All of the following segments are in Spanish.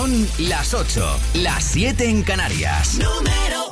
Son las 8, las 7 en Canarias. Número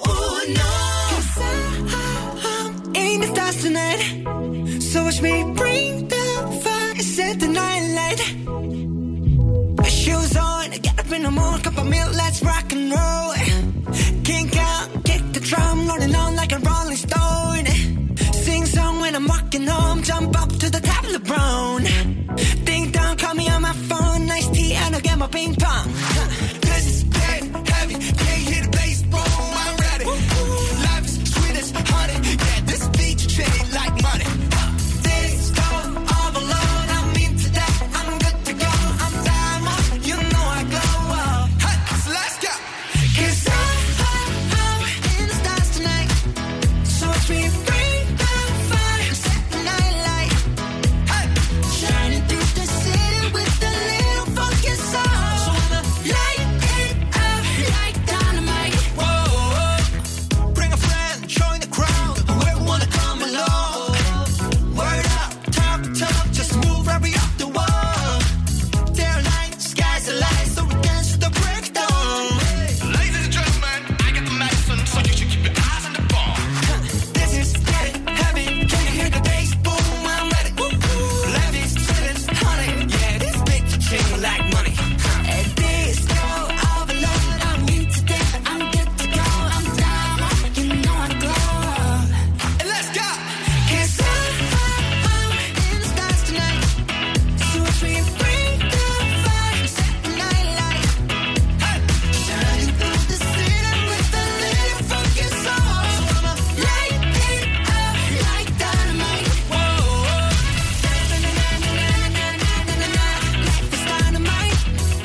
1. In the stars tonight, so watch me bring the fire, set the night light. Shoes on, get up in the morning, cup of milk, let's rock and roll. Kink out, kick the drum, rolling on like a rolling stone. Sing song when I'm walking home, jump up to the top of the brown. Ding dong, call me on my phone, nice tea and I'll get my ping pong. This is dead heavy, can't hear the bass, boom, I'm ready. Life is sweet as honey, yeah, this beat you treat it like money. This go all alone, I'm into that, I'm good to go, I'm diamond, you know I glow. Hey, so let's go. 'Cause I'm in the stars tonight, so watch me bring the fire, set the night light. Hey, shining through the city with a little funky soul. So I'ma light it up like dynamite. Whoa, bring a friend, join the crowd, whoever wanna come along. Word up, talk, just move right up the wall. Day or night, sky's the light, so we dance to the breakdown. Ladies and gentlemen, I got the medicine, so you should keep your eyes on the ball. This is getting heavy, can you hear the bass? Boom, I'm ready. Life is sweet as honey, yeah, this beat you treat me like money. And this go overload, I'm into that, I'm good to go, I'm down, you know I glow. And let's go. 'Cause I'm in the stars tonight, so watch me bring the fire, set the night light. Hey, shining through the city with a little funky soul. So I'ma light it up like dynamite. Whoa, life is dynamite. Life is dynamite.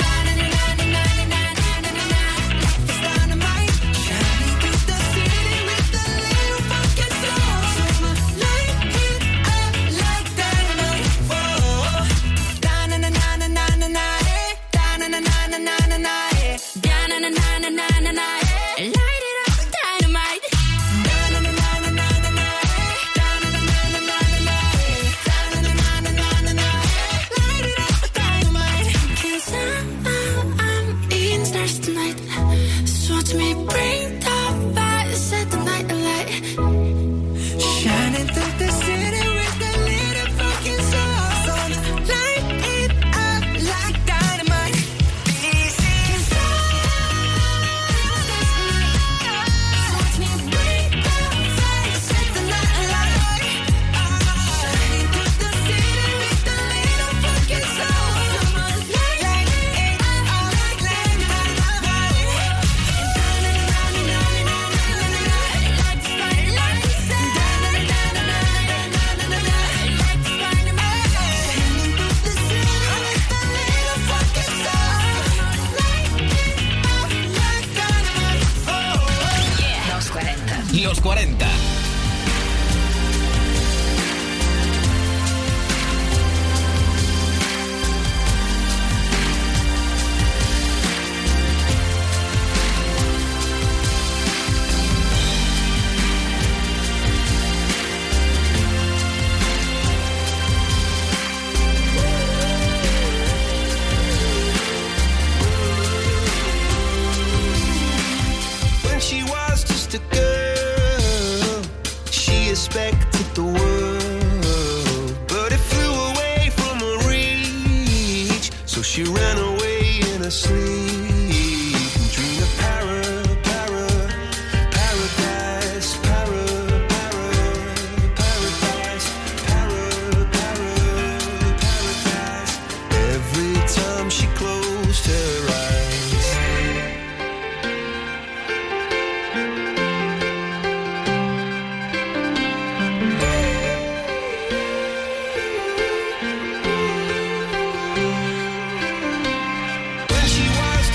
Shining through the city with a little funky soul. So I'ma light it up like dynamite. Whoa, da-na-na-na-na-na-na, da-na-na-na-na-na-na, da-na-na-na-na-na-na, light it up, dynamite. Da-na-na-na-na-na-na, da-na-na-na-na-na-na, da-na-na-na-na-na-na, light it up, dynamite. 'Cause I'm in stars tonight, so watch me bring the fire, set the night alight. Shining through the city with a little fucking soul. So light it up like dynamite. This is so watch me bring the fire, set the night alight. Shining through the city with a little fucking soul. So light it up like dynamite. Los 40. When she was just a girl, she expected the world, but it flew away from her reach. So she ran away in her sleep and dreamed of paradise, paradise, paradise. Every time she closed her eyes. When she was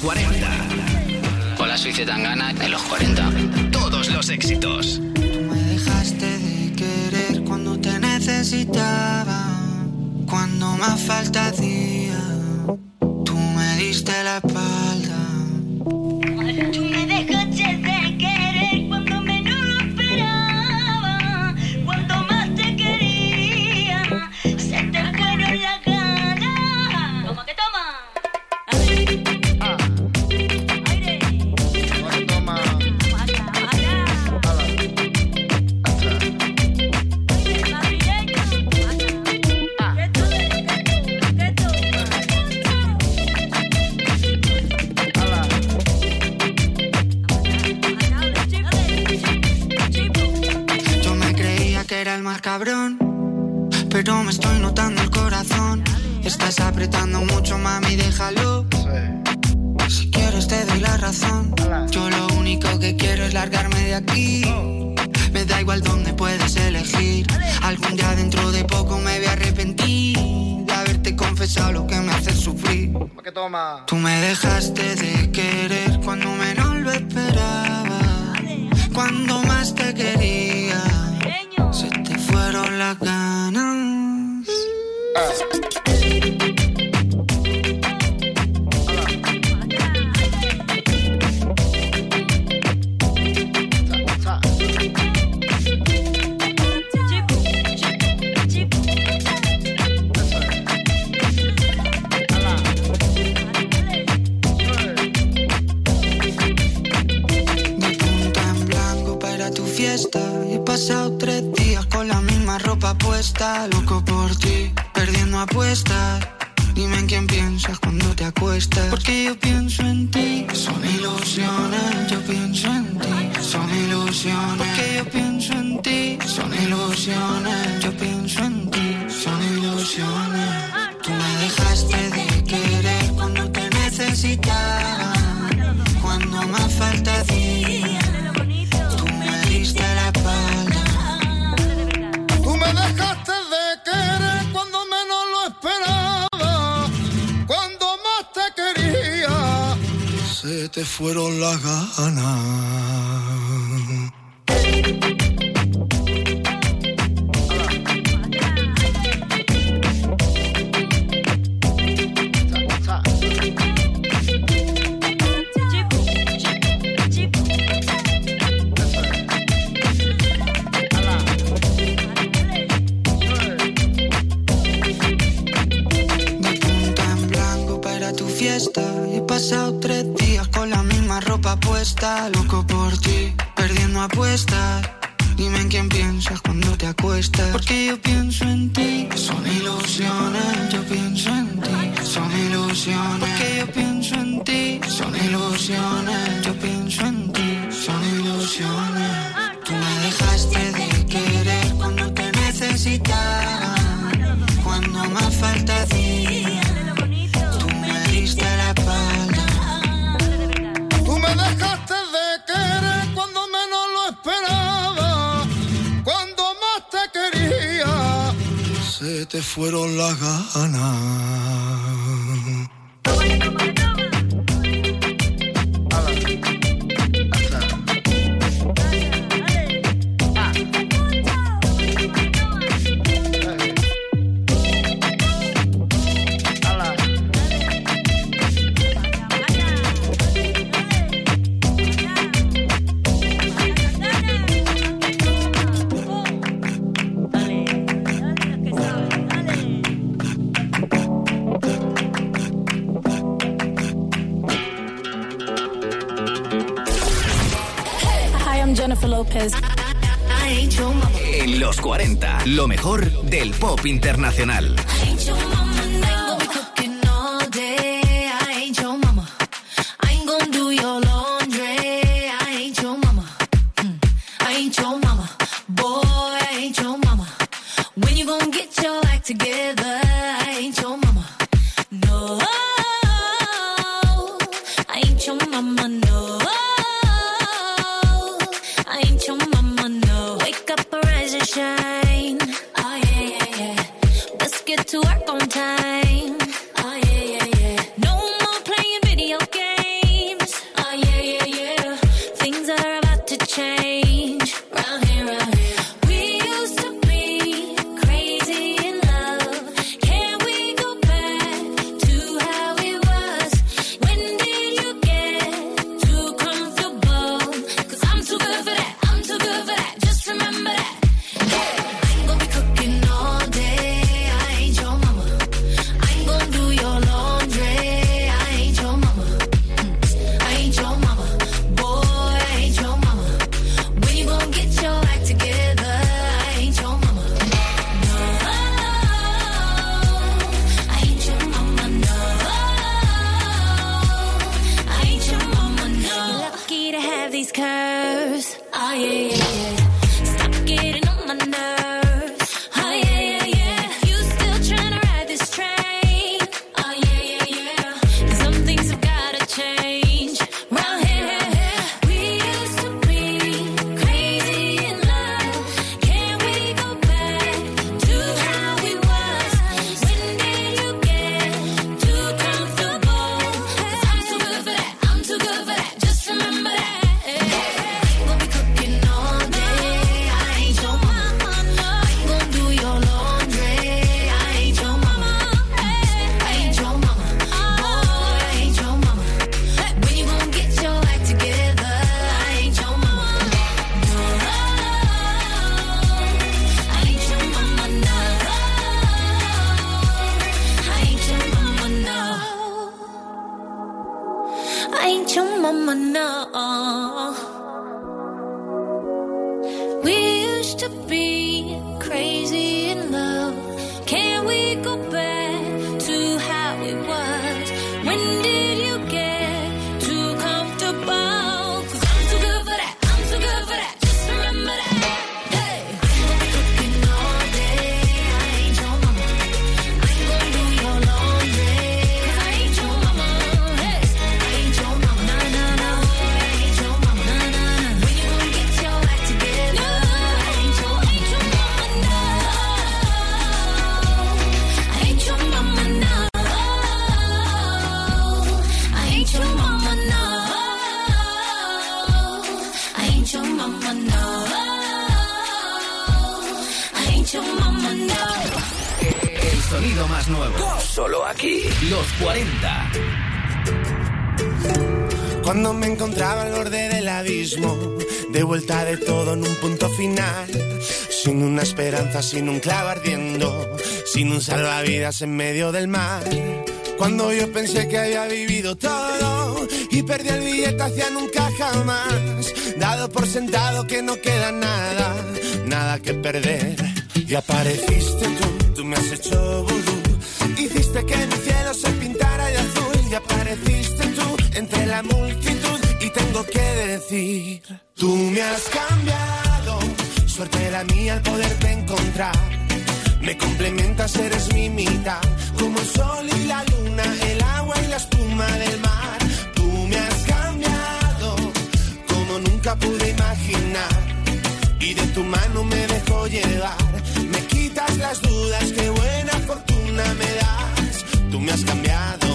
40. Hola, soy Zetangana en los 40. Todos los éxitos. Tú me dejaste de querer cuando te necesitaba, cuando más falta hacía. Tú me diste la espalda. Tú me dejaste de querer cuando menos lo esperaba, cuando más te quería, se te fueron las ganas. Toma que toma. Aire. Toma. Yo me creía que era el más cabrón, pero me estoy notando el corazón. Estás apretando mucho, mami, déjalo. Si quieres te doy la razón. Yo lo único que quiero es largarme de aquí. Me da igual dónde puedes elegir. Algún día dentro de poco me voy a arrepentir de haberte confesado lo que me hace sufrir. ¿Qué toma? Tú me dejaste de querer cuando menos lo esperaba, cuando más te quería, se te fueron las ganas. He pasado 3 días con la misma ropa puesta, loco por ti, perdiendo apuestas. Dime en quién piensas cuando te acuestas, porque yo pienso en ti. Son ilusiones, yo pienso en ti. Son ilusiones, porque yo pienso en ti. Son ilusiones, yo pienso en ti. Son ilusiones. Tú me dejaste de querer cuando te necesitaba, cuando más falta hacía. La espalda. Tú me dejaste de querer cuando menos lo esperaba, cuando más te quería, se te fueron las ganas. He pasado 3 días con la misma ropa puesta, loco por ti, perdiendo apuestas. Dime en quién piensas cuando te acuestas, porque yo pienso en ti. Son ilusiones, yo pienso en ti. Son ilusiones, porque yo pienso en ti. Son ilusiones, yo pienso en ti. Son ilusiones. Tú me dejaste de querer cuando te necesitaba, cuando más falta hacía. La espalda. Tú me dejaste de querer cuando menos lo esperaba, cuando más te quería, se te fueron las ganas. Jennifer Lopez. En los 40, lo mejor del pop internacional. To work on time. Oh yeah, yeah, yeah. No more playing video games. ain't your mama, no. We used to be crazy in love. Can we go back to how it was? When did you get too comfortable? 'Cause I'm too good for that, I'm too good for that. Just remember that. Hey, cooking all day. I ain't your mama. I ain't gonna do your laundry. 'Cause I ain't your mama. Hey, I ain't your mama. Nah, nah, nah. I ain't your mama. Nah, nah, nah. When you gonna get your act together? I ain't your mama. No. I ain't your mama. No. I ain't your mama. No. I ain't your mama. No. I ain't your mama. No. El sonido más nuevo. Solo aquí. Los 40. Cuando me encontraba al borde del abismo, de vuelta de todo en un punto final, sin una esperanza, sin un clavo ardiendo, sin un salvavidas en medio del mar. Cuando yo pensé que había vivido todo y perdí el billete hacia nunca jamás, dado por sentado que no queda nada, nada que perder. Y apareciste tú me has hecho vudú, hiciste que mi cielo se pintara de azul. Y apareciste tú entre la multitud y tengo que decir, tú me has cambiado, suerte la mía al poderte encontrar. Me complementas, eres mi mitad, como el sol y la luna, el agua y la espuma del mar. Tú me has cambiado, como nunca pude imaginar, y de tu mano me dejo llevar. Me quitas las dudas, qué buena fortuna me das. Tú me has cambiado.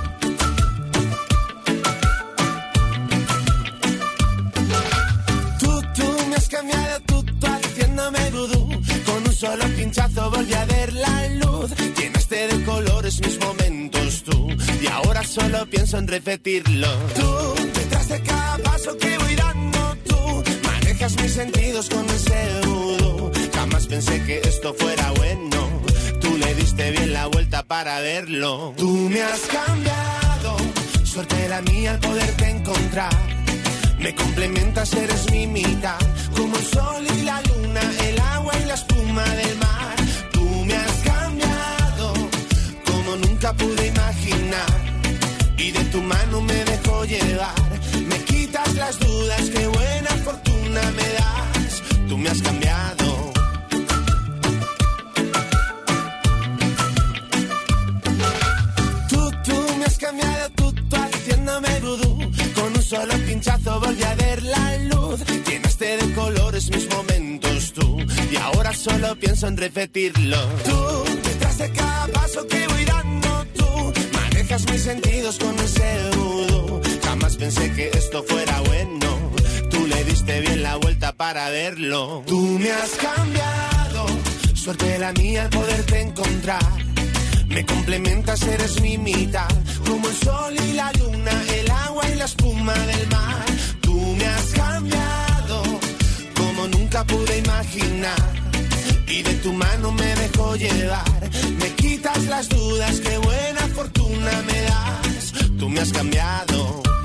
Tú me has cambiado, tú haciéndome vudú. Con un solo pinchazo volví a ver la luz. Llenaste de colores mis momentos tú, y ahora solo pienso en repetirlo. Tú, detrás de cada paso que voy dando, tú manejas mis sentidos con ese vudú. Jamás pensé que esto fuera bueno, tú le diste bien la vuelta para verlo. Tú me has cambiado, suerte la mía al poderte encontrar. Me complementas, eres mi mitad, como el sol y la luna, el agua y la espuma del mar. Tú me has cambiado, como nunca pude imaginar, y de tu mano me dejo llevar. Me quitas las dudas, qué buena fortuna me das. Tú me has cambiado. Tú me has cambiado, tú haciéndome vudú. Con un solo pinchazo volví a ver la luz. Llenaste de colores mis momentos tú, y ahora solo pienso en repetirlo. Tú, detrás de cada paso que voy dando, tú manejas mis sentidos con ese vudú. Jamás pensé que esto fuera bueno, tú le diste bien la vuelta para verlo. Tú me has cambiado, suerte la mía al poderte encontrar. Me complementas, eres mi mitad, como el sol y la luna, el agua y la espuma del mar. Tú me has cambiado, como nunca pude imaginar, y de tu mano me dejo llevar. Me quitas las dudas, qué buena fortuna me das. Tú me has cambiado.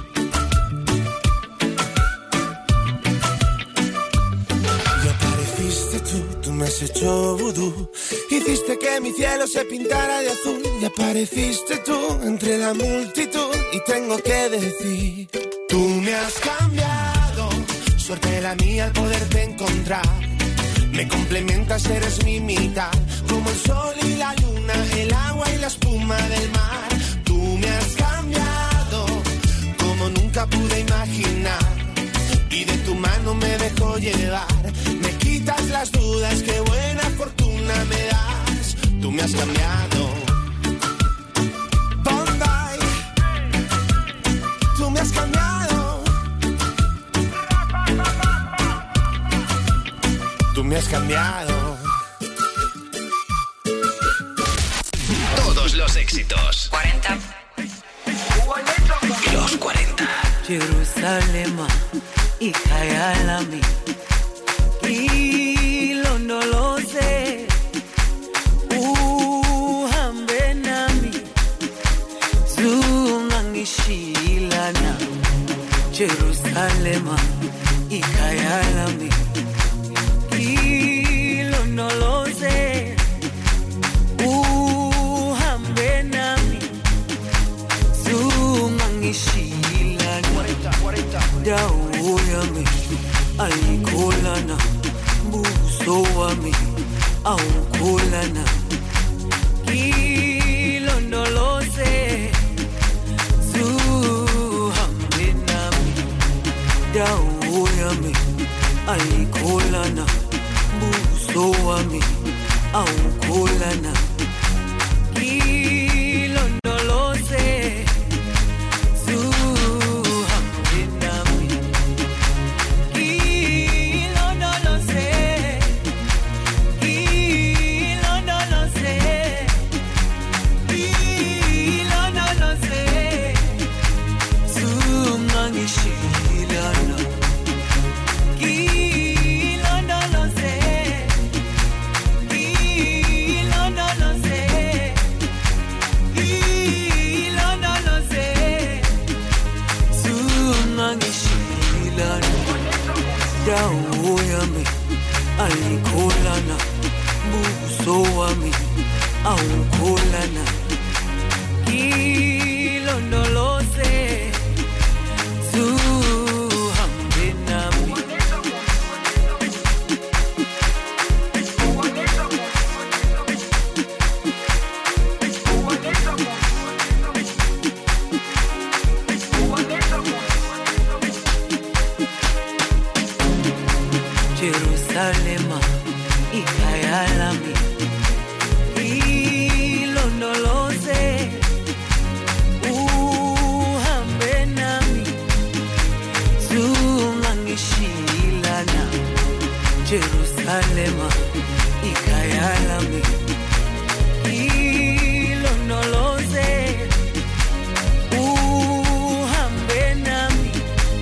Y apareciste tú me has hecho vudú. Hiciste que mi cielo se pintara de azul. Y apareciste tú entre la multitud, y tengo que decir, tú me has cambiado, suerte la mía al poderte encontrar. Me complementas, eres mi mitad, como el sol y la luna, el agua y la espuma del mar. Tú me has cambiado, como nunca pude imaginar, y de tu mano me dejo llevar. Me quitas las dudas, qué buena fortuna me das. Tú me has cambiado. Bombay, tú me has cambiado. Tú me has cambiado. Todos los éxitos. 40. Los 40. Jerusalema ikhayalami ilondoloze uhambe nami zungangishilana Jerusalema ikhaya lami ilondoloze uhambe nami zungangishilana dawo yami ayikholana buso wami awukholana ilondoloze zuhambe nami dawo yami ayikholana buso wami awukholana ilondoloze zuhambe nami ilondoloze ilondoloze ilondoloze zungangishilana dawo yami ayikholana buso wami awukholana ilondoloze zuhambe nami Jerusalema ikhaya lami ilondoloze uhambe nami zungangishilana Jerusalema ikhaya lami ilondoloze uhambe nami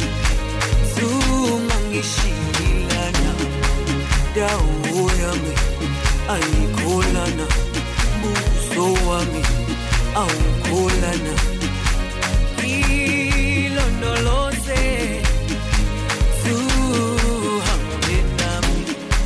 zungangishilana dawo yami ayikholana buso wami awukholana ilondoloze zuhambe nami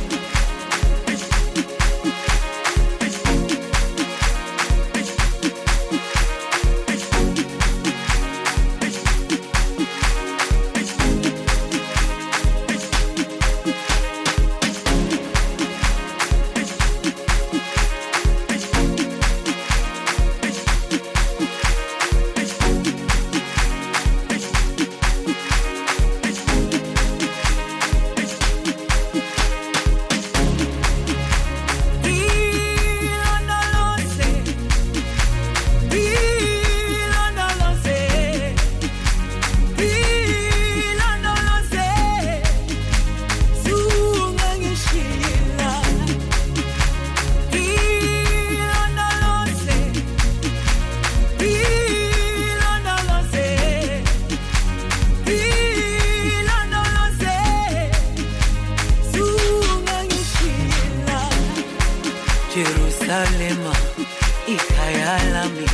Jerusalema ikhaya lami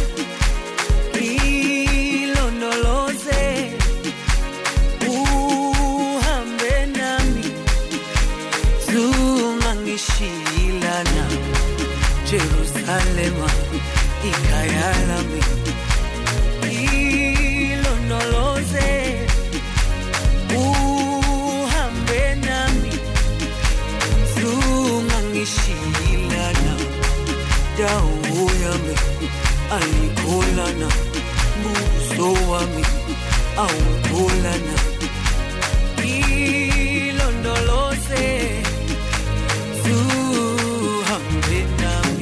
ilondoloze uhambe nami zungangishilana Jerusalema ikhaya lami ilondoloze uhambe nami zungangishilana dawo yami ayikholana buso wami awukholana ilondoloze zuhambe nami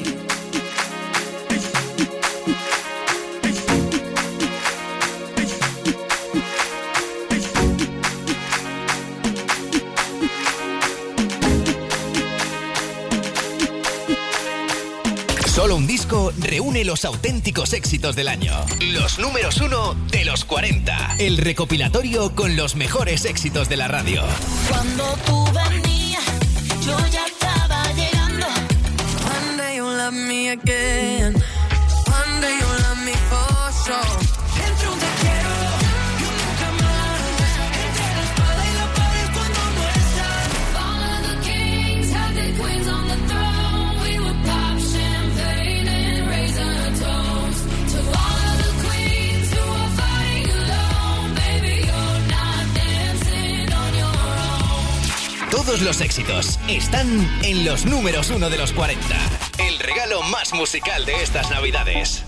Solo un disco reúne los auténticos éxitos del año. Los números 1 de los 40. El recopilatorio con los mejores éxitos de la radio. Cuando tú venías, yo ya estaba llegando. One day you'll love me again. One day you'll love me for sure. Dentro un te quiero y un nunca más. Todos los éxitos están en los números 1 de los 40. El regalo más musical de estas Navidades.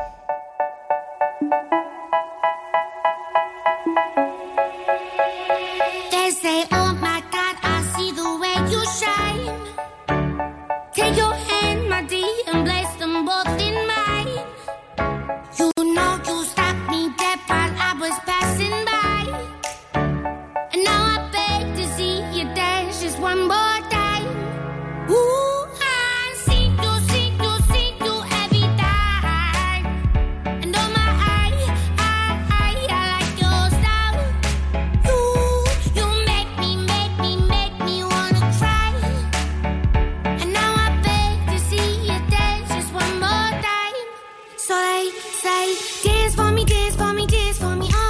They say, oh my God, I see the way you shine. Take your hand, my dear, and place them both in mine. You know you stopped me dead while I was passing by. And now I beg to see you dance just one more time. Ooh, I see you every time. And oh my, I like your style. You make me wanna cry. And now I beg to see you dance just one more time. So they say, dance for me, dance for me, dance for me, oh.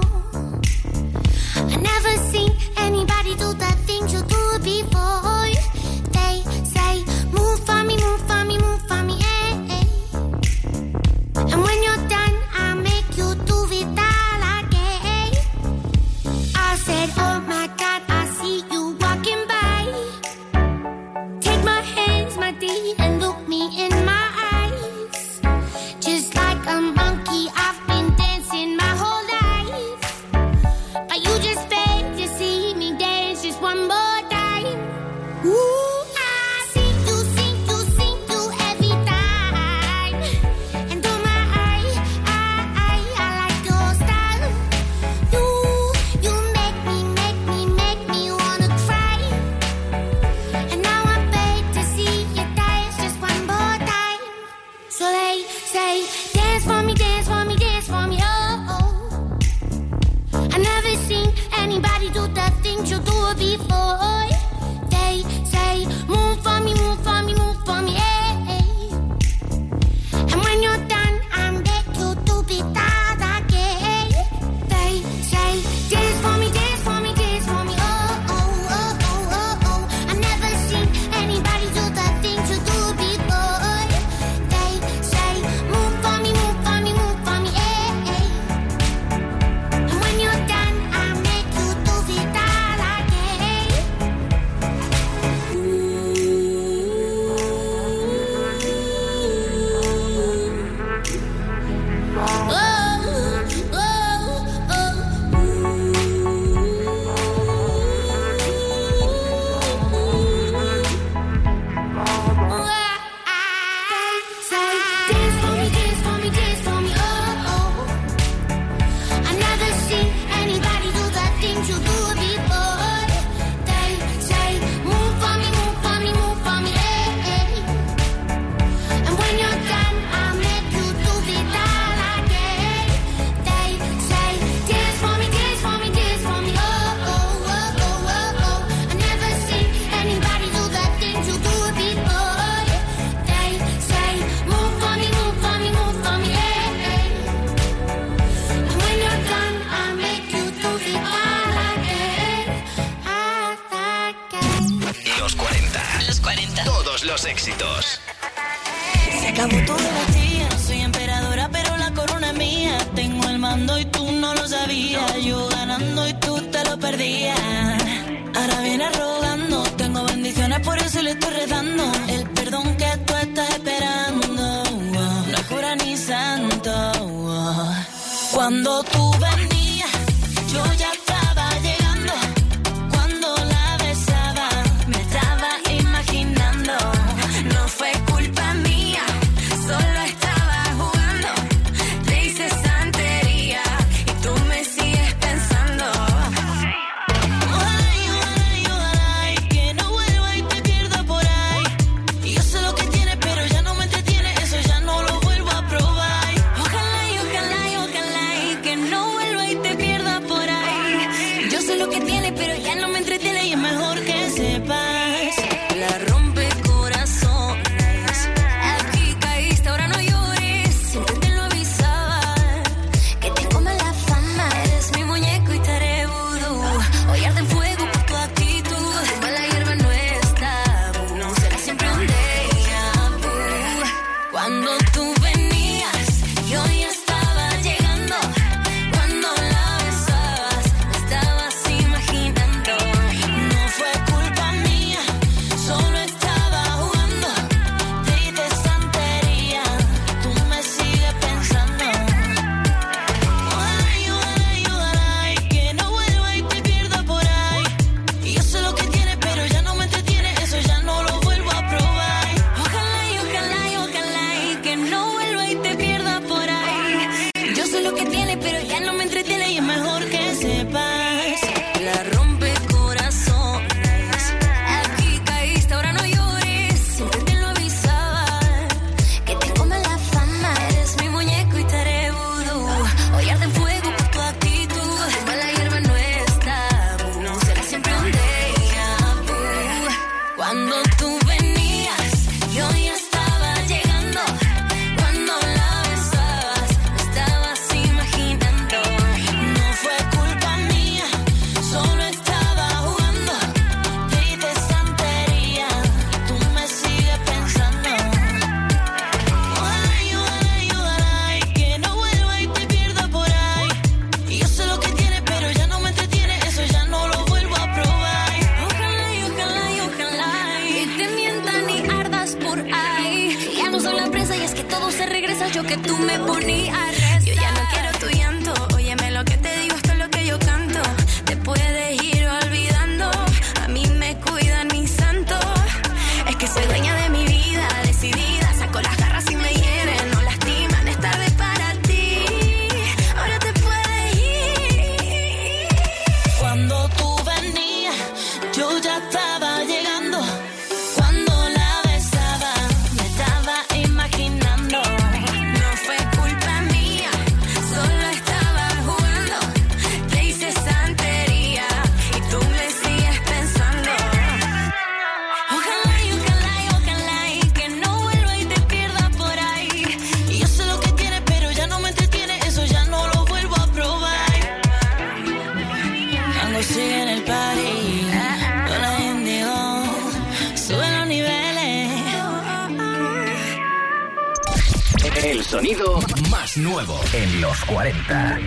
I never seen anybody do the things you do before. They say, move for me, move for me, move for me, eh, eh. And when you're done, I'll make you do it all again. I said, oh my God, I see you walking by. Take my hands, my dear, and look me in my eyes. Just like a monkey, I've been dancing my whole life. But you just beg to see me dance just one more time. Ooh, I see you every time. And oh my, I like your style. You make me wanna cry. And now I beg to see you dance just one more time. So they say, dance for me, dance for me, dance for me, oh, oh. I never seen anybody do the things you do before. They say, move for me, move for me, move for me, eh, eh. And when you're done, I'll make you do it all again. They say, dance for me, dance for me, dance for me, oh, oh, oh, oh, oh, oh. I never seen anybody do the things you do before. They say, move for me, move for me, move for me, eh, eh. And when you're done, I'll make you do it all again. Todos los éxitos. Se acabó todo el día, soy emperadora pero la corona es mía. Tengo el mando y tú no lo sabías. Yo ganando y tú te lo perdías. Ahora vienes rogando, tengo bendiciones por eso le estoy rezando. El perdón que tú estás esperando, no es cura ni santo. Cuando tú venías, yo ya estaba llegando. Cuando la besaba, me estaba imaginando. No fue culpa mía, solo estaba jugando. Te hice santería y tú me sigues pensando. Ojalá, que no vuelva y te pierda por ahí. Y yo sé lo que tienes, pero ya no me entretiene. Eso ya no lo vuelvo a probar. Ojalá, que no vuelva ya no me entretiene y es mejor que sepas. La rompe corazones. Aquí caíste, ahora no llores. Siempre te lo avisaba. Que te come la fama. Eres mi muñeco y te haré vudú. Hoy arde en fuego por tu actitud. Como la hierba no es tabú. Será siempre un déjà vu. Cuando tú venías, yo ya estaba llegando. Cuando la besabas, me estabas imaginando. No fue culpa mía, solo estaba jugando. Te hice santería, tú me sigues pensando. Ojalá y ojalá y ojalá y que no vuelva y te pierda por ahí. Y yo sé lo que tienes, pero ya no me entretiene, eso ya no lo vuelvo a probar. Ojalá y ojalá y ojalá y que te mientan y ardas por ahí. Ya no soy la presa y es que todo se regresa. Yo que tú me ponías a rezar. Yo ya no quiero tu llanto. Óyeme lo que te digo, esto es lo que yo canto. Te puedes ir olvidando. A mí me cuidan mis santos. Es que soy dueña de mi vida, decidida. Saco las garras y me hieren, no lastiman. Es tarde para ti. Ahora te puedes ir. Cuando tú venías, yo ya estaba llegando. Cuando la besaba, me estaba imaginando. No fue culpa mía, solo estaba jugando. Te hice santería y tú me sigues pensando. Ojalá y ojalá y ojalá y que no vuelva y te pierda por ahí. Y yo sé lo que tienes, pero ya no me entretiene, eso ya no lo vuelvo a probar. Tango sigue en el party, con la Indigo, sube los niveles. El sonido más nuevo en los 40.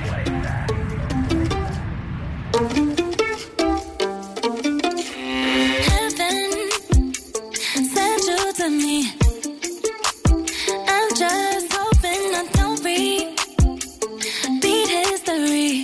Heaven sent you to me. I'm just hoping I don't repeat history.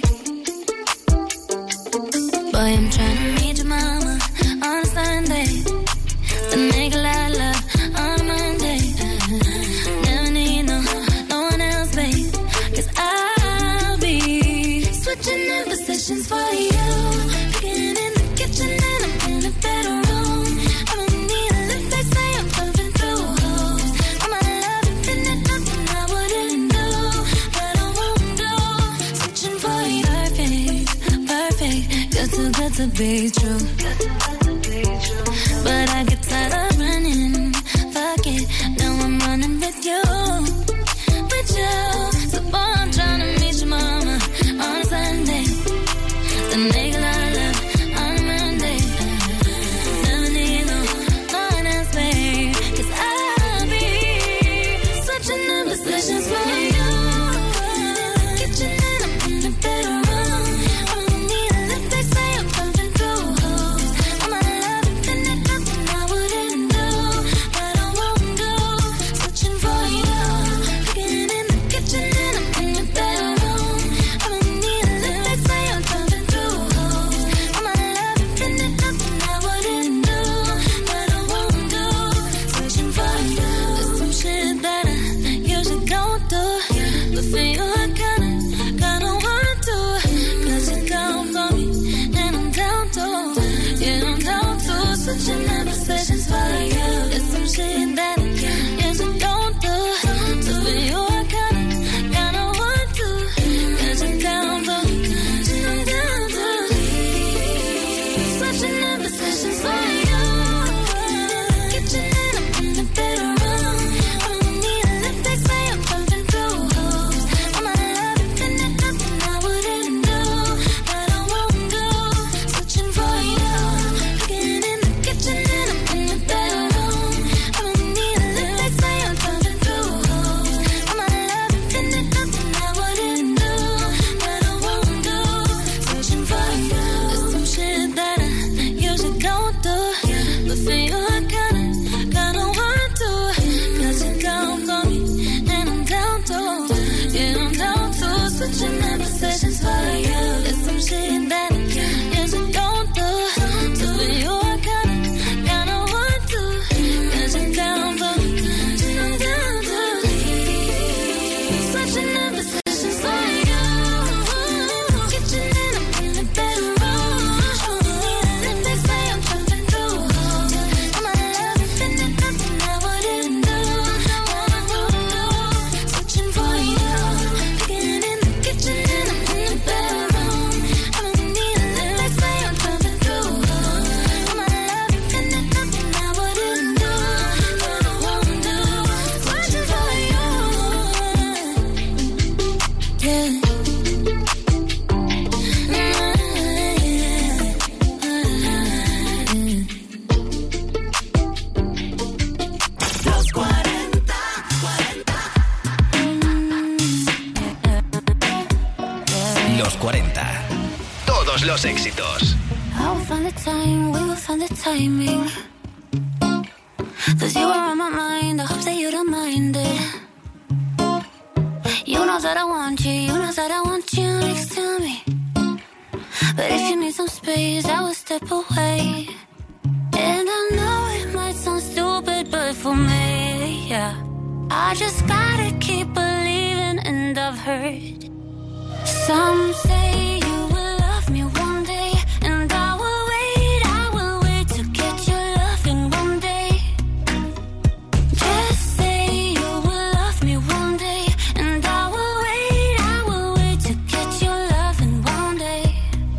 Boy, I'm trying to meet your mama on a Sunday. To make a lot of love on a Monday. Never need no one else, babe. 'Cause I'll be switching in positions for you. Cooking in the kitchen and I'm in the bedroom. I don't need a lift, they say I'm pumping through holes. I'm a love infinite, nothing I wouldn't do, but I won't do. Switching for you, perfect, good to be true. But I get tired of running, fuck it, now I'm running with you. So boy, I'm trying to meet your mama on a Sunday. To make a lot of love on a Monday. Never need no one else, babe. 'Cause I'll be switching the positions for you. Kitchen and I'm in the bedroom. I don't need a lift, they say I'm pumping through holes. I'm a love infinite, nothing I wouldn't do, but I won't do. Switching for you. Cooking in the kitchen and I'm in the bedroom. I don't need a lift, they say I'm pumping through holes. I'm a love infinite, nothing I wouldn't do, but I won't do. Switching for you. There's some shit that I usually don't do, but for you I kinda want to. 'Cause you down for me and I'm down to. Yeah, I'm down to. Switching my positions for you. There's some shit that I usually don't do, so for you I kinda want to. 'Cause you down for me and I'm down to. Switching my positions for you. Kitchen and I'm in the bedroom. I don't need a lift, they say I'm pumping through holes. I'm a love infinite, nothing I wouldn't do, but I won't do. Switching for you. Cooking in the kitchen and I'm in the bedroom. I don't yeah. Los 40. Los 40. Todos los éxitos. I will find the time, we will find the timing. 'Cause you are on my mind, I hope that you don't mind it. You know that I want you, you know that I want you next to me. But if you need some space, I will step away. And I know it might sound stupid, but for me, yeah, I just gotta keep believing. And I've heard some say you will love me one day, and I will wait to get your loving one day. Just say you will love me one day, and I will wait to get your loving one day.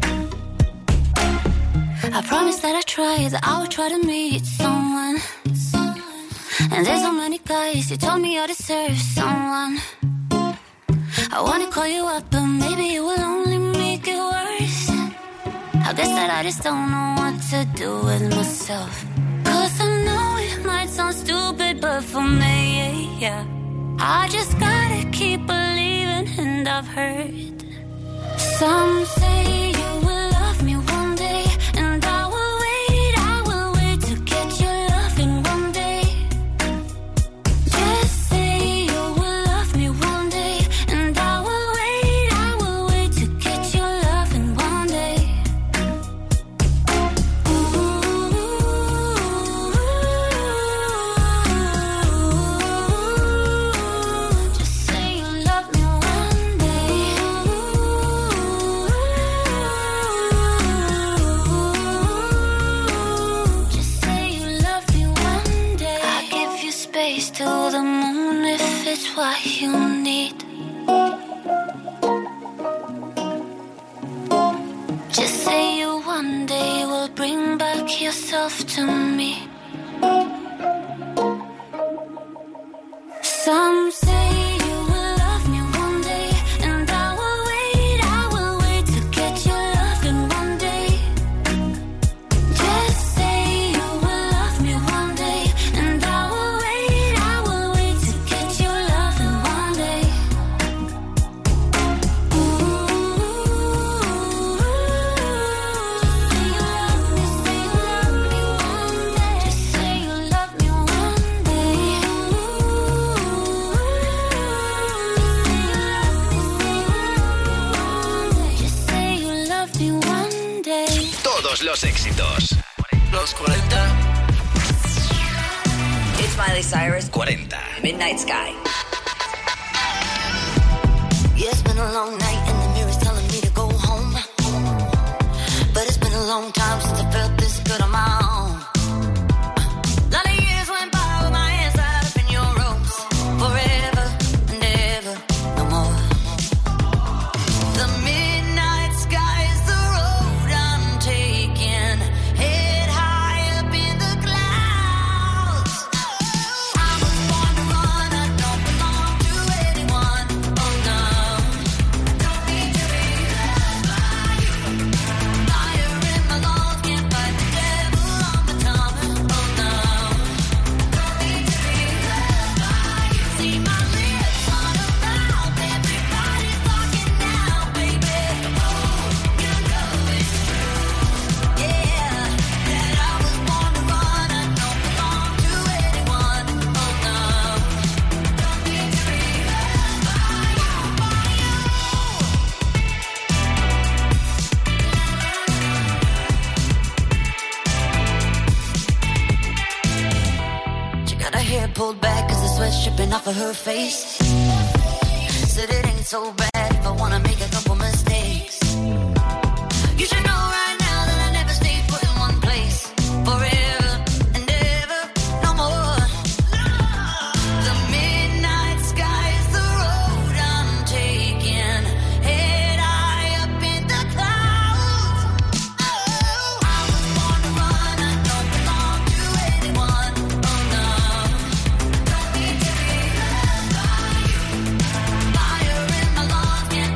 I promise that I try, that I will try to meet someone. And there's so many guys, you told me I deserve someone. I wanna call you up, but maybe it will only make it worse. I guess that I just don't know what to do with myself. 'Cause I know it might sound stupid, but for me, yeah, I just gotta keep believing. And I've heard some say you will love me one day, and I will wait to get your loving one day. Just say you will love me one day, and I will wait to get your loving one day. Just say you love me one day. Just say you love me one day. I'll give you space to the moon if it's what you need. Just say you one day will bring back yourself to me. Some say you will love me one day, and I will wait to get your loving one day. Just say you will love me one day, and I will wait to get your loving one day. Just say you love me one day. Just say you love me one day. Todos los éxitos. Los 40. It's Miley Cyrus. 40. Midnight Sky. Yeah, it's been a long night and the mirror's telling me to go home. But it's been a long time since I felt this good on my own. Lot of years went by with my hands tied up in your ropes. Forever and ever, no more. The midnight sky is the road I'm taking. Head high up in the clouds. I was born to run, I don't belong to anyone. Oh no, don't need to be loved by you. Fire in my lungs, can't fight the devil on my tongue. Oh no, don't need to be loved by you. See my lips on a mouth, everybody's talking now, baby. Oh, you know it's true, yeah, that I was born to run, I don't belong to anyone. Oh no, don't need to be loved by you. She got her hair pulled back 'cause the sweat's dripping off of her face. Said it ain't so bad if I wanna make a couple mistakes. You should know right now that I never stay put in one place. Forever and ever, no more. The midnight sky is the road I'm taking. Head high up in the clouds. Oh, I was born to run, I don't belong to anyone. Oh no, don't need to be loved by you. Fire in my lungs, can't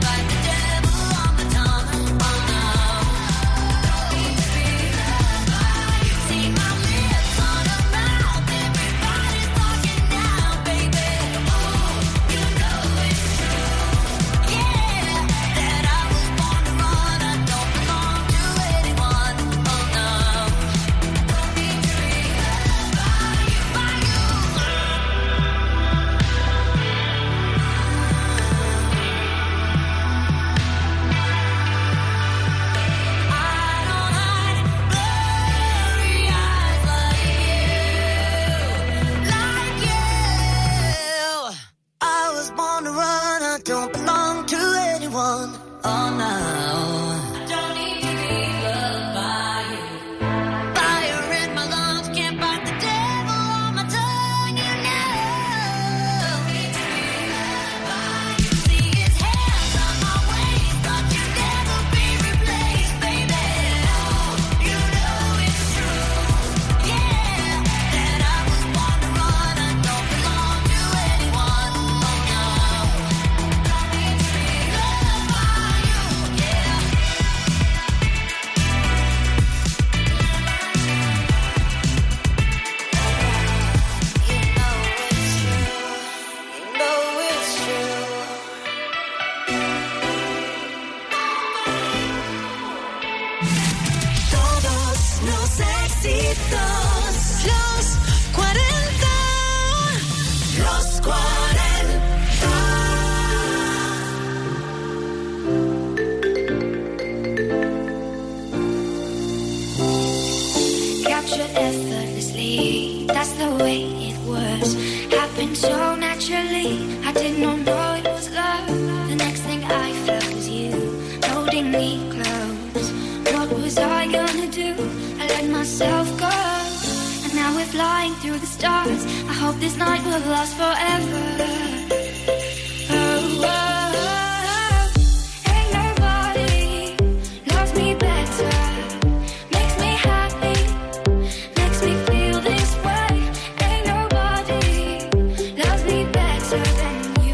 don't belong to anyone. Oh no, I don't need to be loved by you. Fire in my lungs, can't fight the devil on my tongue, you know. Don't need to be loved by you. See his hands on my waist, but you'll never be replaced, baby. Oh, you know it's true, yeah. That I was born to run, I don't belong to anyone. Oh no, don't need to be loved by you, yeah. You know it's true. Todos los éxitos, los 40, los 40. Captured effortlessly, that's the way it was. Happened so naturally, I did not know it was love. The next thing I felt was you, holding me close. What was I gonna do? I let myself go. And now we're flying through the stars. I hope this night will last forever. Oh, oh, oh. Ain't nobody loves me better. Makes me happy, makes me feel this way. Ain't nobody loves me better than you.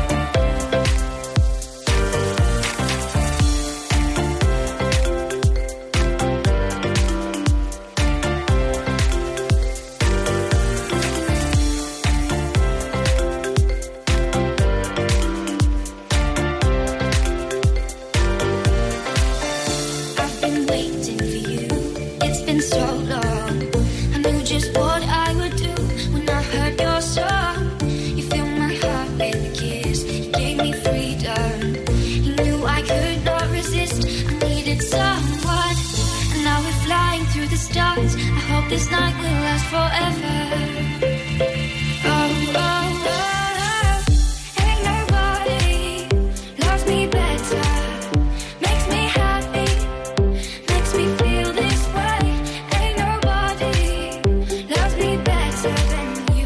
I've been waiting for you. It's been so long. I knew just what I would do when I heard your song. You filled my heart with a kiss. You gave me freedom. You knew I could not resist. I needed someone. And now we're flying through the stars. I hope this night will last forever. Oh, oh, oh, oh. Ain't nobody loves me better. Makes me happy, makes me feel this way. Ain't nobody loves me better than you.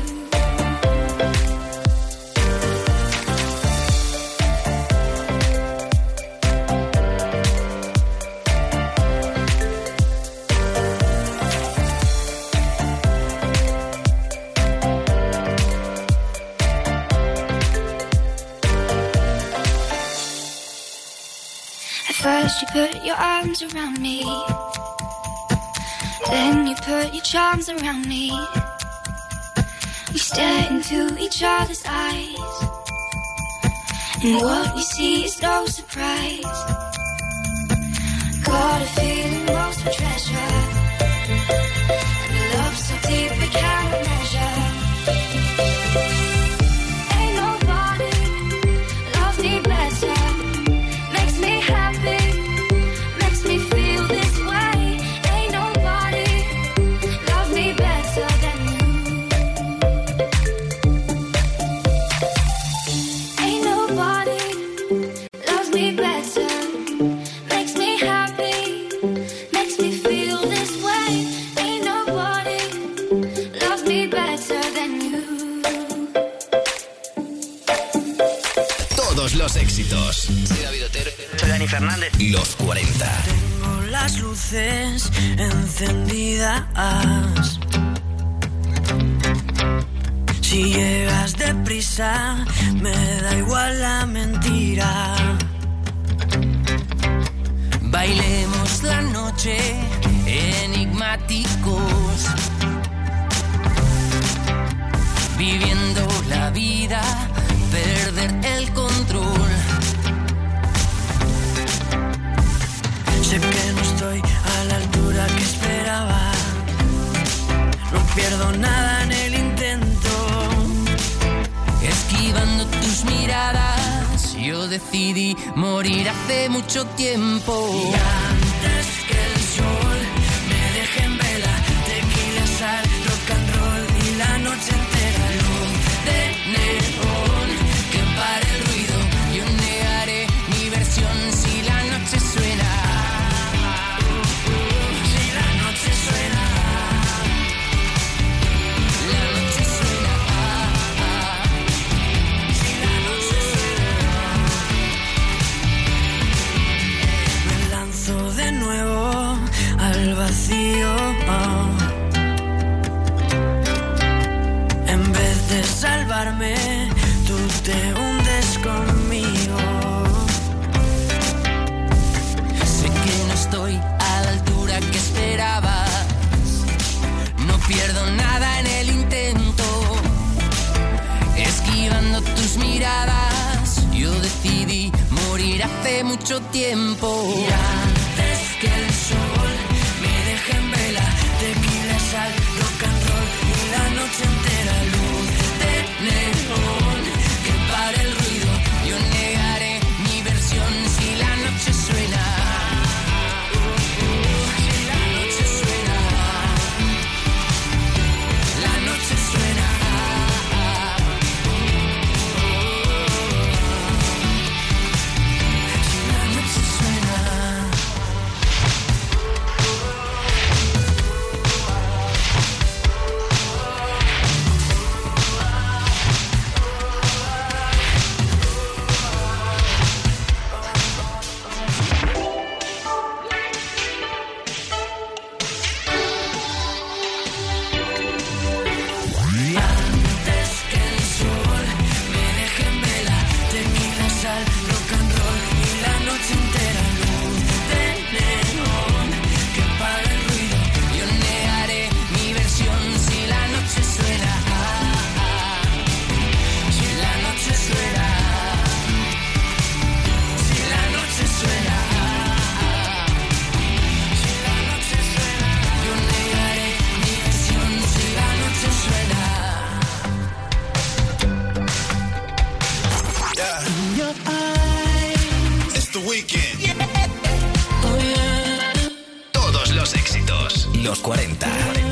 At first you put your arms around me, then you put your charms around me. We stare into each other's eyes, and what we see is no surprise. Got a feeling most of treasure, and a love so deep we cannot measure. Ain't nobody loves me better. Makes me happy, makes me feel this way. Ain't nobody loves me better than you. Ain't nobody loves me better. Makes me happy, makes me feel this way. Ain't nobody loves me better than you. Todos los éxitos. Soy David Otero. Soy Dani Fernández. Los 40. Tengo las luces encendidas. Si llegas deprisa, me da igual la mentira. Bailemos la noche enigmáticos, viviendo la vida, perder el control. Sé que no estoy a la altura que esperaba. No pierdo nada en el intento. Esquivando tus miradas, yo decidí morir hace mucho tiempo. Y antes que el sol me deje en vela, tequila, sal, rock and roll y la noche entera luz de neón que pare el ruido morir hace mucho tiempo. Y antes que el sol me deje en vela, tequila, sal, rock and roll y la noche entera luz de neón que pare el ruido. Yo negaré mi versión si la noche suena. Si la noche suena. La noche suena. Si la noche suena. Antes que el sol me deje en vela, tequila, sal, rock and roll y la noche entera luz de neón que para el ruido. Yo negaré mi versión si la noche suena. Si la noche suena. Si la noche suena. Si la noche suena. Yo negaré mi versión si la noche suena. It's the weekend. Todos los éxitos. Los 40.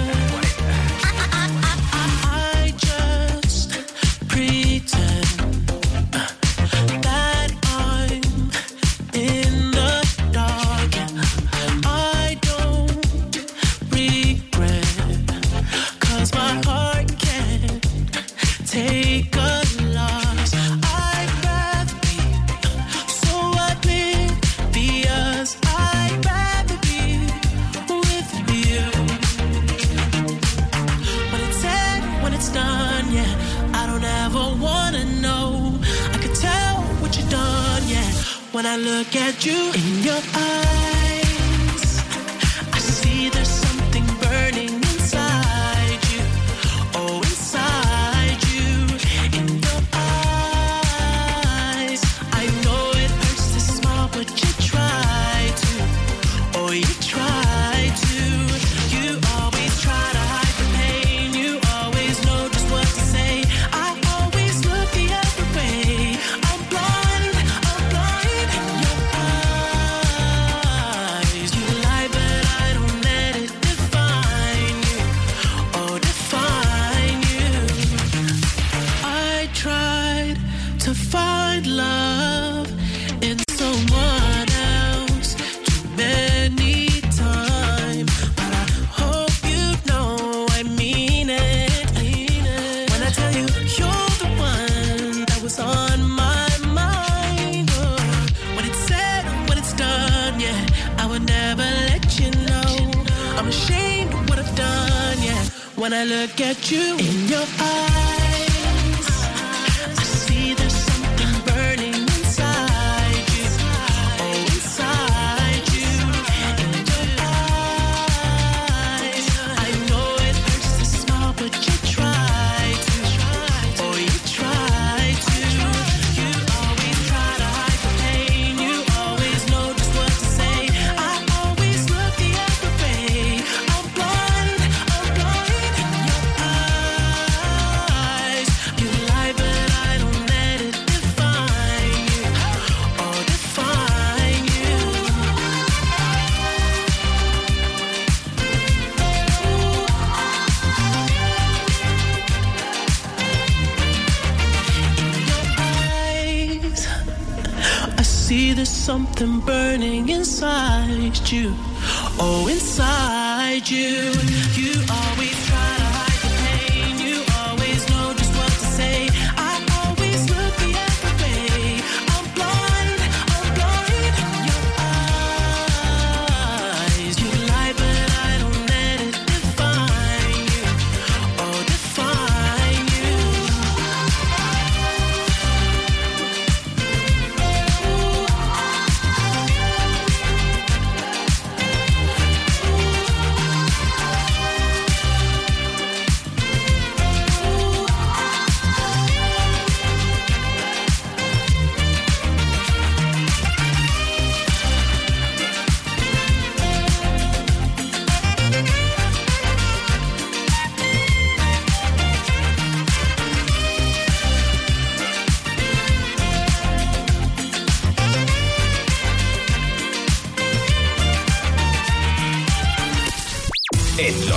I just pretend that I'm in the dark. I don't regret, 'cause my heart can't take a loss. I'd rather be so oblivious. I'd rather be with you. When it's said, when it's done, yeah, I don't ever wanna know. I could tell what you've done, yeah, when I look at you in your eyes. I see there's something burning inside you. Oh, inside you, in your eyes. I know it hurts to smile, but you try to. Oh, you try to. You always try to hide the pain. You always know just what to say. I always look the other way. I'm blind in your eyes. You lie, but I don't let it define you. Oh, define you. I tried to find love in someone else too many times, but I hope you know I mean it. When I tell you you're the one that was on my mind. Oh, when it's said, when it's done, yeah, I would never let you know. I'm ashamed of what I've done, yeah, when I look at you in your eyes. I see there's something burning inside you. Oh, inside you, in your eyes. I know it hurts to smile, but you try to. Oh, you try to. You always try to hide the pain. You always know just what to say. I always look the other way. I'm blind in your eyes. You lie, but I don't let it define you. Oh, define you. Eyes, I see there's something burning inside you. Oh, inside you. You always try to hide the pain. You always know just what to say. I always look the other way. I'm blind in your eyes. You lie, but I don't let it define you. Oh, define you.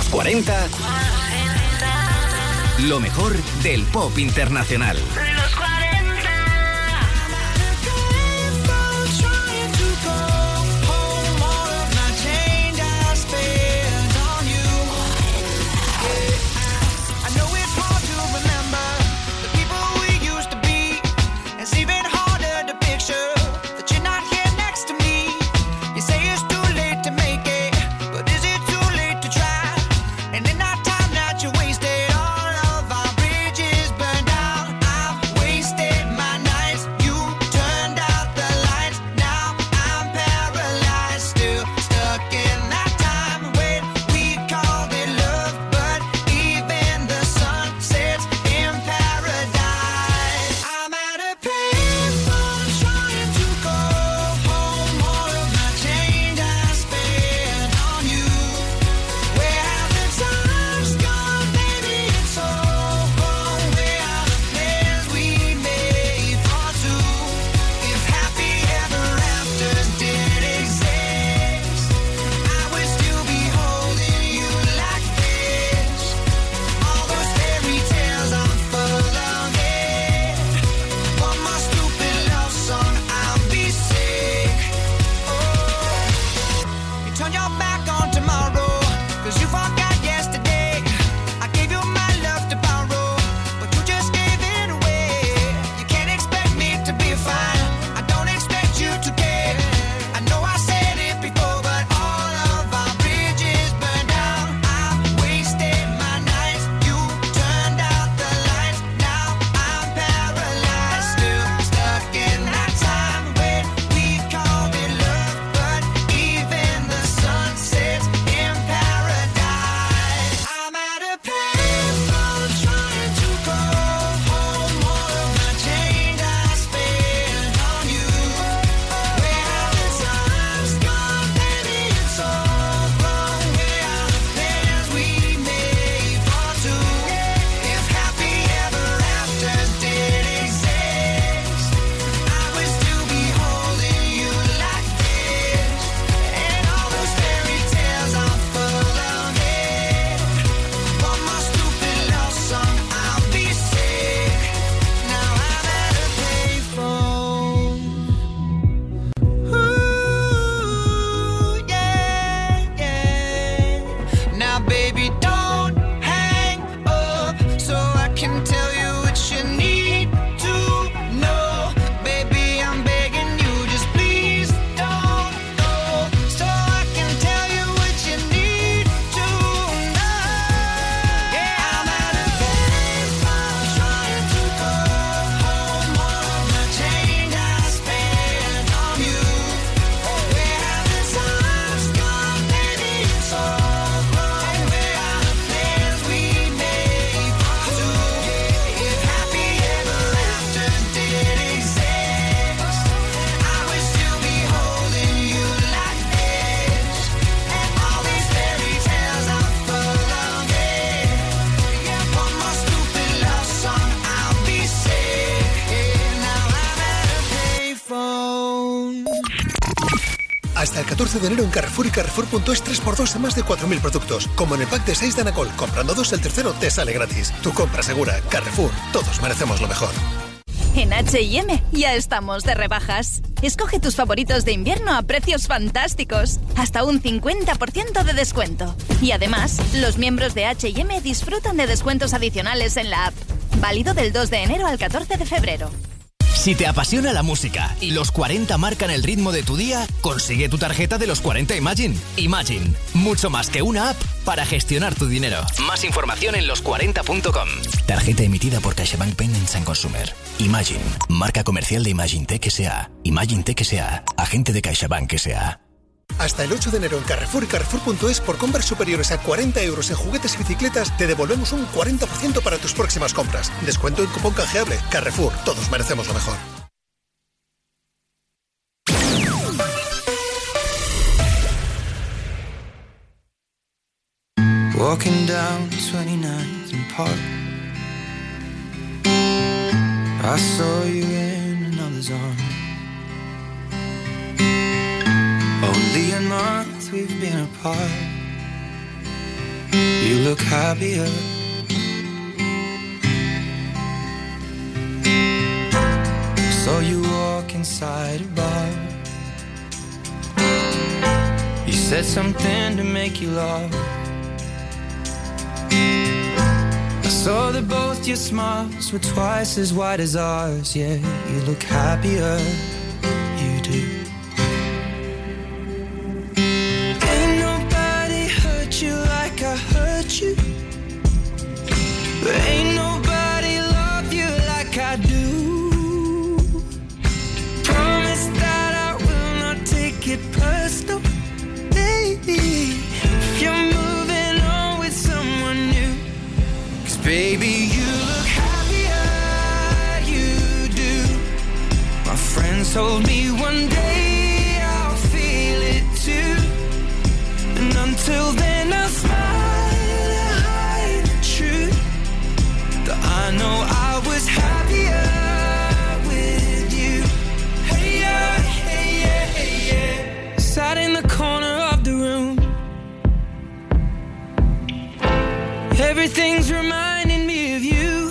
los 40, lo mejor del pop internacional. Los 40. Hasta el 14 de enero en Carrefour y Carrefour.es 3x2 en más de 4.000 productos. Como en el pack de 6 de Anacol. Comprando 2, el tercero te sale gratis. Tu compra segura. Carrefour. Todos merecemos lo mejor. En H&M ya estamos de rebajas. Escoge tus favoritos de invierno a precios fantásticos. Hasta un 50% de descuento. Y además, los miembros de H&M disfrutan de descuentos adicionales en la app. Válido del 2 de enero al 14 de febrero. Si te apasiona la música y los 40 marcan el ritmo de tu día, consigue tu tarjeta de los 40 Imagine. Imagine, mucho más que una app para gestionar tu dinero. Más información en los40.com. Tarjeta emitida por CaixaBank Payments and Consumer. Imagine, marca comercial de Imagine Tech S.A. Imagine Tech S.A. Agente de CaixaBank S.A. Hasta el 8 de enero en Carrefour y Carrefour.es, por compras superiores a 40 euros en juguetes y bicicletas, te devolvemos un 40% para tus próximas compras. Descuento en cupón canjeable. Carrefour, todos merecemos lo mejor. Walking down 29th and Park, I saw you in another's arms. Only a month we've been apart. you look happier. So you walk inside a bar. You said something to make you laugh. I saw that both your smiles were twice as wide as ours. Yeah, you look happier, you do. Ain't nobody hurt you like I hurt you. Ain't nobody love you like I do. Promise that I will not take it personal. If you're moving on with someone new, 'cause baby you look happier, you do. My friends told me one day I'll feel it too, and until then I'll smile and hide the truth, that I know I was happier with you. Hey yeah, hey yeah, hey yeah. Sat in the corner of the room, everything's reminding me of you.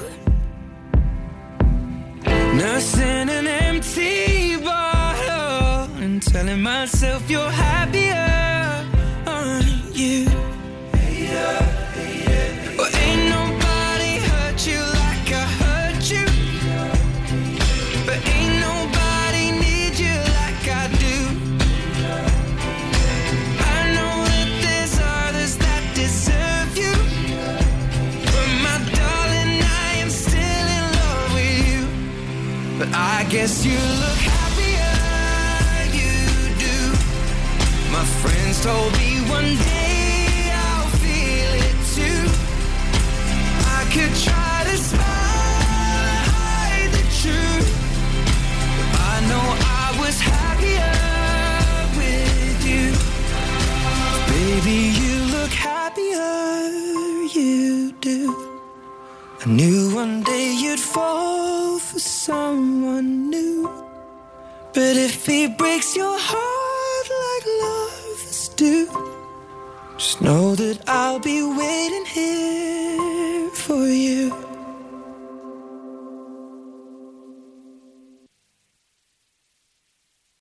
Nursing an empty bottle and telling myself you're happier, aren't you? Hey yeah, hey yeah. Well, ain't nobody hurt you like I hurt you, but ain't nobody need you like I do. I know that there's others that deserve you, but my darling, I am still in love with you. But I guess you look happier, you do. My friends told me one day I'll feel it too. I could try to smile and hide the truth, but I know I was happier with you. Baby, you look happier, you do. I knew one day you'd fall for someone new, but if he breaks your heart like lovers do, just know that I'll be waiting here for you.